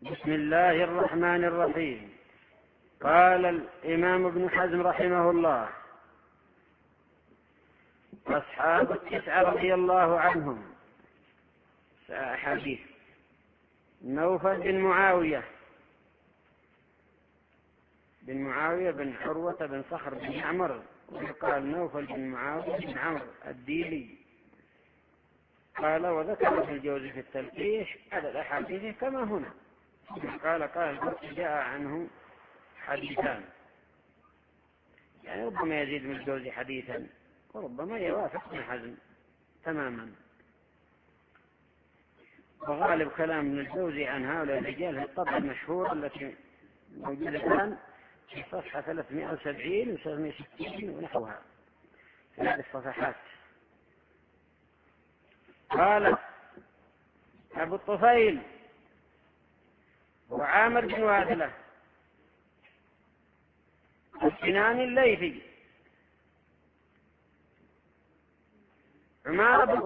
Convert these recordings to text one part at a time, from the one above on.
بسم الله الرحمن الرحيم. قال الإمام ابن حزم رحمه الله: أصحاب التسعة رضي الله عنهم حديث نوفل بن معاوية بن عروة بن صخر بن عمرو، وقال نوفل بن معاوية بن عمرو الديلي. قال: وذكر في الجوزي في التلقيح على الأحاديث كما هنا. قال جاء عنه حديثان، يعني ربما يزيد من الجوزي حديثا وربما يوافق ابن حزم تماما. وغالب كلام ابن الجوزي عن هؤلاء الرجال في الطبع المشهور التي موجودة الآن في صفحة 370 و360 ونحوها في هذه الصفحات. قال أبو الطفيل وعامر بن واثلة السنان الليثي عمار بن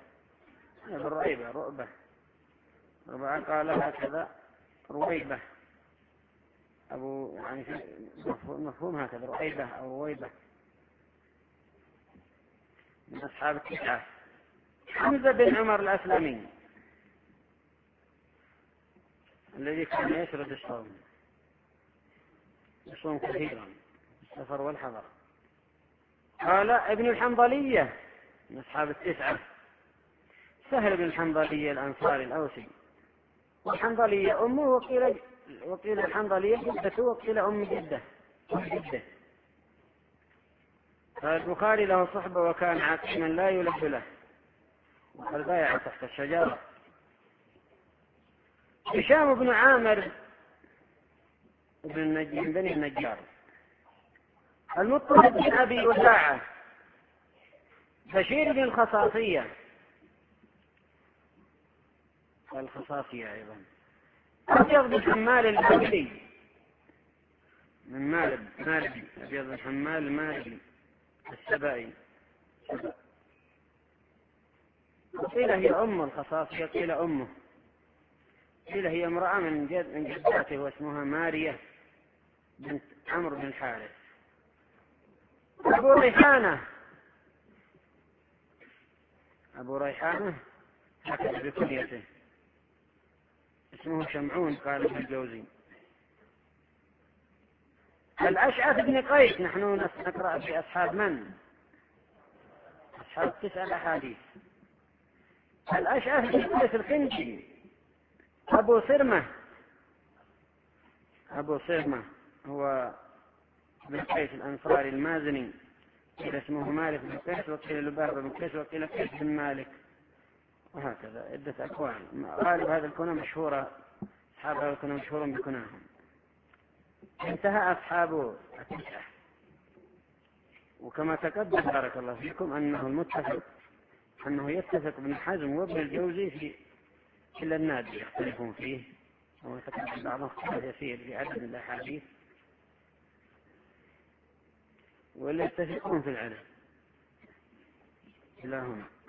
رؤبة قال هكذا رويبة أبو، يعني مفهوم هكذا رؤيبة أو رويبة من أصحاب التسعة. حمزة بن عمر الأسلمي الذي كان يشرد الصوم، يصوم كثيرا السفر والحضر. قال ابن الحنظلية من أصحاب التسعة سهل بن الحنظلية الأنصاري الأوسي، والحنظلية أمه وقيل الحنظلية جدته وقيل أم جده. فالبخاري له صحبة وكان عاقما لا يلف له، وقد بايع تحت الشجرة. هشام بن عامر بن بني النجار. المطلب بن أبي وداعة بشير بن الخصاصية أيضا. أبيض بن حمال المالي من مالب أبيض بن حمال المالي السبائي. قيل هي أم الخصاصية، قيل أمه، قيل هي امرأة من جداته واسمها ماريا بنت عمرو بن الحارث. أبو ريحانة هكذا بكنيته اسمه شمعون، قال ابن الجوزي. الأشعث بن قيس، نحن نقرأ في أصحاب من؟ أصحاب 9 أحاديث. الأشعث بن قيس الكندي. أبو صرمة هو بن قيس الأنصاري المازني، قيل اسمه مالك بن قيس وقيل لبابة بن قيس وقيل قيس بن مالك، وهكذا عدة أكوان. غالب هذا الكنى مشهورة، أصحاب هذا الكنى مشهورون بكناهم. انتهى أصحاب التسعة. وكما تقدم بارك الله فيكم أنه يتفق ابن حزم وابن الجوزي في إلا النادي يختلفون فيه، وتقدم بعضهم اختلاف يسير في عدد الأحاديث، ولا يتفقون في العدد. إلى هنا.